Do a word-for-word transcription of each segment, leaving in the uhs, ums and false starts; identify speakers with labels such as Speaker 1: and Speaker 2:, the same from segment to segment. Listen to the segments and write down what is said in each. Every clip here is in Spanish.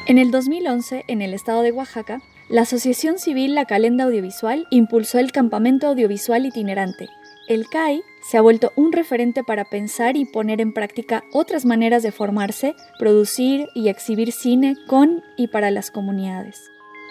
Speaker 1: En el dos mil once, en el estado de Oaxaca, la asociación civil La Calenda Audiovisual impulsó el Campamento Audiovisual Itinerante. El C A I se ha vuelto un referente para pensar y poner en práctica otras maneras de formarse, producir y exhibir cine con y para las comunidades.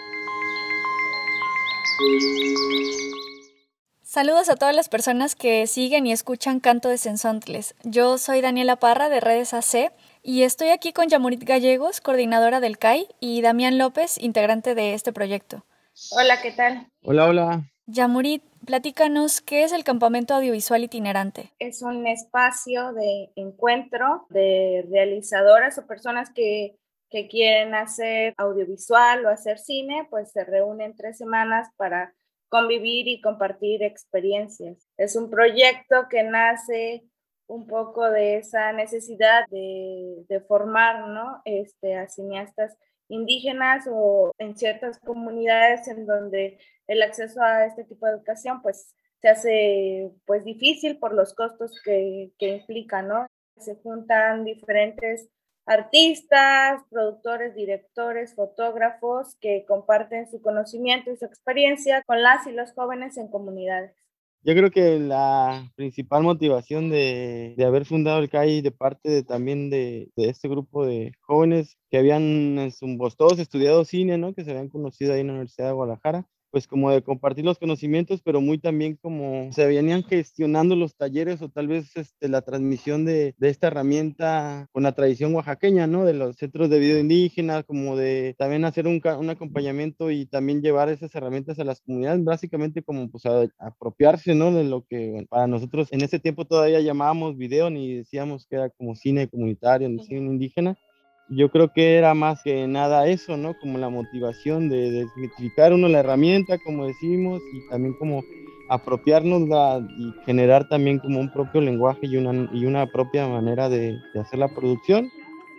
Speaker 1: Saludos a todas las personas que siguen y escuchan Canto de Sensontles. Yo soy Daniela Parra de Redes A C y estoy aquí con Yamurit Gallegos, coordinadora del C A I, y Damián López, integrante de este proyecto.
Speaker 2: Hola, ¿qué tal?
Speaker 3: Hola, hola.
Speaker 1: Yamurit, platícanos, ¿qué es el Campamento Audiovisual Itinerante?
Speaker 2: Es un espacio de encuentro de realizadoras o personas que, que quieren hacer audiovisual o hacer cine, pues se reúnen tres semanas para convivir y compartir experiencias. Es un proyecto que nace un poco de esa necesidad de, de formar, ¿no? este, a cineastas indígenas o en ciertas comunidades en donde el acceso a este tipo de educación pues se hace pues difícil por los costos que, que implica, ¿no? Se juntan diferentes artistas, productores, directores, fotógrafos que comparten su conocimiento y su experiencia con las y los jóvenes en comunidades.
Speaker 3: Yo creo que la principal motivación de, de haber fundado el C A I de parte de, también de, de este grupo de jóvenes que habían en su, pues, todos estudiado cine, ¿no? Que se habían conocido ahí en la Universidad de Guadalajara, pues como de compartir los conocimientos, pero muy también como se venían gestionando los talleres o tal vez este, la transmisión de, de esta herramienta con la tradición oaxaqueña, ¿no? De los centros de video indígenas, como de también hacer un, un acompañamiento y también llevar esas herramientas a las comunidades, básicamente como pues a, a apropiarse, ¿no? De lo que bueno, para nosotros en ese tiempo todavía llamábamos video, ni decíamos que era como cine comunitario, ni cine indígena. Yo creo que era más que nada eso, ¿no? Como la motivación de desmitificar uno la herramienta, como decimos, y también como apropiarnos y generar también como un propio lenguaje y una, y una propia manera de, de hacer la producción.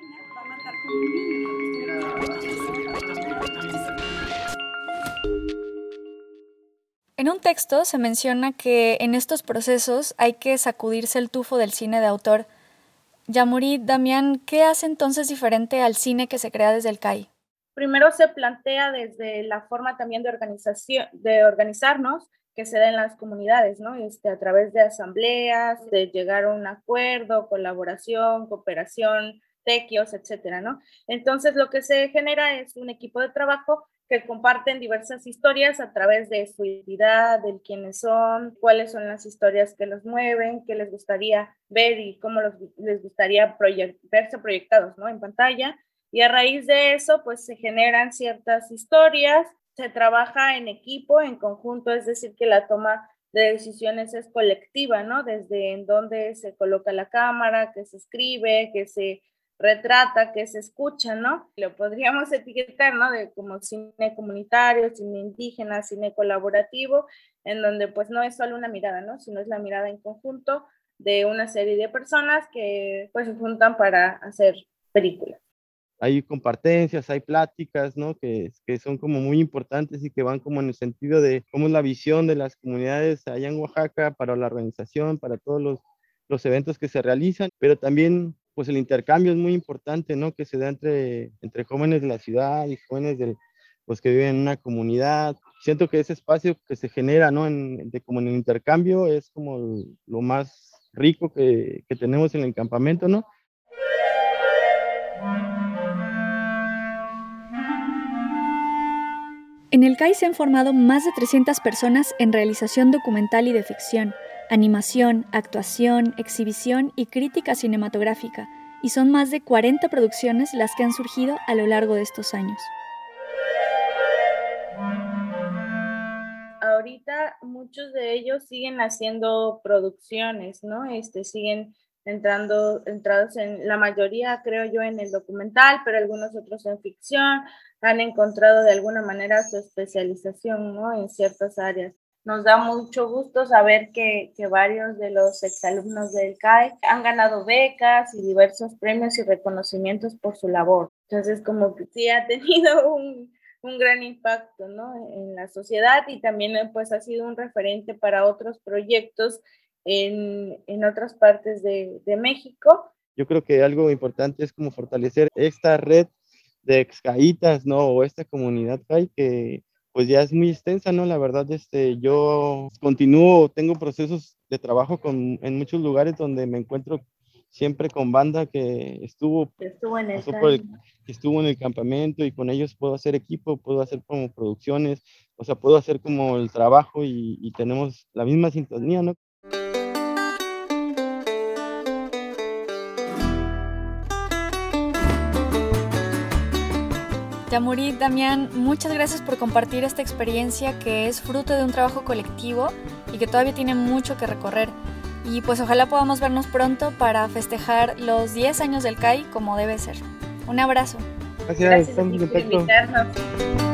Speaker 1: En un texto se menciona que en estos procesos hay que sacudirse el tufo del cine de autor. Yamurit, Damián, ¿qué hace entonces diferente al cine que se crea desde el C A I?
Speaker 2: Primero se plantea desde la forma también de organización, de organizarnos que se da en las comunidades, ¿no? Este, a través de asambleas, de llegar a un acuerdo, colaboración, cooperación, tequios, etcétera, ¿no? Entonces lo que se genera es un equipo de trabajo que comparten diversas historias a través de su identidad, de quiénes son, cuáles son las historias que los mueven, qué les gustaría ver y cómo los, les gustaría proyect, verse proyectados, ¿no? En pantalla. Y a raíz de eso, pues se generan ciertas historias, se trabaja en equipo, en conjunto, es decir, que la toma de decisiones es colectiva, ¿no? Desde en dónde se coloca la cámara, que se escribe, que se retrata, que se escucha, ¿no? Lo podríamos etiquetar, ¿no? De como cine comunitario, cine indígena, cine colaborativo, en donde pues no es solo una mirada, ¿no? Sino es la mirada en conjunto de una serie de personas que pues se juntan para hacer películas.
Speaker 3: Hay compartencias, hay pláticas, ¿no? Que, que son como muy importantes y que van como en el sentido de cómo es la visión de las comunidades allá en Oaxaca para la organización, para todos los, los eventos que se realizan, pero también pues el intercambio es muy importante, ¿no? Que se da entre, entre jóvenes de la ciudad y jóvenes del, pues, que viven en una comunidad. Siento que ese espacio que se genera, ¿no? En, de, como en el intercambio es como lo más rico que, que tenemos en el campamento, ¿no?
Speaker 1: En el C A I se han formado más de trescientas personas en realización documental y de ficción, animación, actuación, exhibición y crítica cinematográfica, y son más de cuarenta producciones las que han surgido a lo largo de estos años.
Speaker 2: Ahorita muchos de ellos siguen haciendo producciones, ¿no? Este, siguen entrando, entrados en la mayoría, creo yo, en el documental, pero algunos otros en ficción, han encontrado de alguna manera su especialización, ¿no? En ciertas áreas. Nos da mucho gusto saber que, que varios de los exalumnos del C A I han ganado becas y diversos premios y reconocimientos por su labor. Entonces, como que sí ha tenido un, un gran impacto, ¿no? En la sociedad y también pues ha sido un referente para otros proyectos en, en otras partes de, de México.
Speaker 3: Yo creo que algo importante es como fortalecer esta red de Excaitas, ¿no? O esta comunidad C A I que pues ya es muy extensa, ¿no? La verdad, este, yo continúo, tengo procesos de trabajo con, en muchos lugares donde me encuentro siempre con banda que estuvo,
Speaker 2: estuvo en el
Speaker 3: pasó por el,
Speaker 2: C A I.
Speaker 3: que estuvo en el campamento y con ellos puedo hacer equipo, puedo hacer como producciones, o sea, puedo hacer como el trabajo y, y tenemos la misma sintonía, ¿no?
Speaker 1: Yamuri, Damián, muchas gracias por compartir esta experiencia que es fruto de un trabajo colectivo y que todavía tiene mucho que recorrer. Y pues ojalá podamos vernos pronto para festejar los diez años del C A I como debe ser. Un abrazo.
Speaker 3: Gracias,
Speaker 2: Gracias a
Speaker 3: estamos
Speaker 2: ti
Speaker 3: en
Speaker 2: por
Speaker 3: contacto.
Speaker 2: invitarnos.